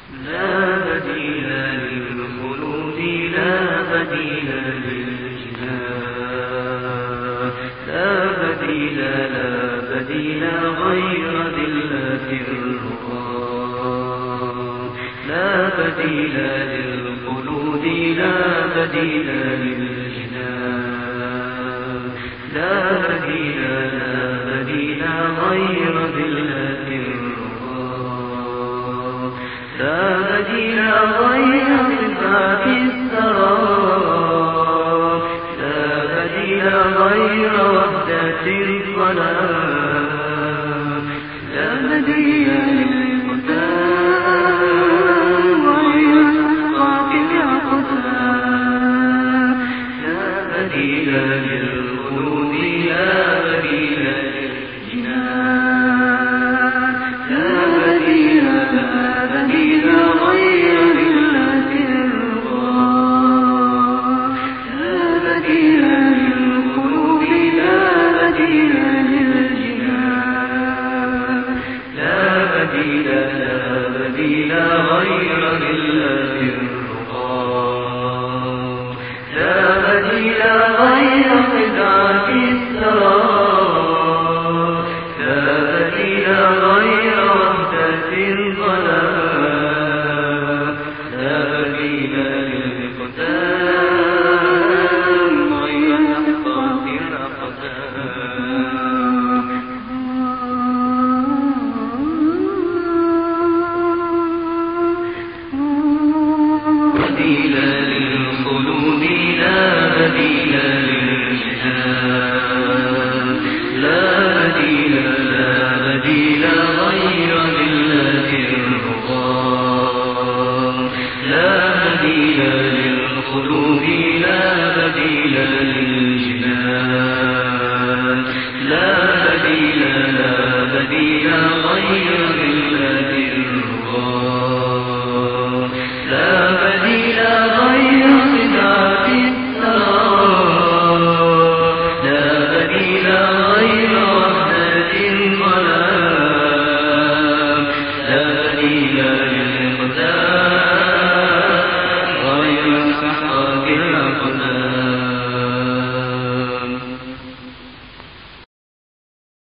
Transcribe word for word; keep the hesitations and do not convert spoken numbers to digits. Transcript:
لا بديل للخلود لا بديل للجنان لا بديل لا بديل غير ذلة الرضا لا بديل للخلود لا بديل للجنان لا بديل لا بديل غير ذلة الرضا لا بديل غير صفات السراب لا بديل غير وحدة الظلام لا بديل للقدام غير صفات الأقدام لا بديل للخلود لا بديل للجنان لا بديل لا بديل غير ذلة الرضا لا بديل للخلود لا بديل للجنان لا بديل لا بديل غير ذلة الرضا لا بديل غير خدعة السراب لا بديل غير وحدة الظلام لا بديل للقدام غير صفات الأقدام بديل للخلود لا بديل للجنان لا بديل لا بديل غير ذلة الرضا لا بديل للخلود لا بديل للجنان لا بديل لا بديل غير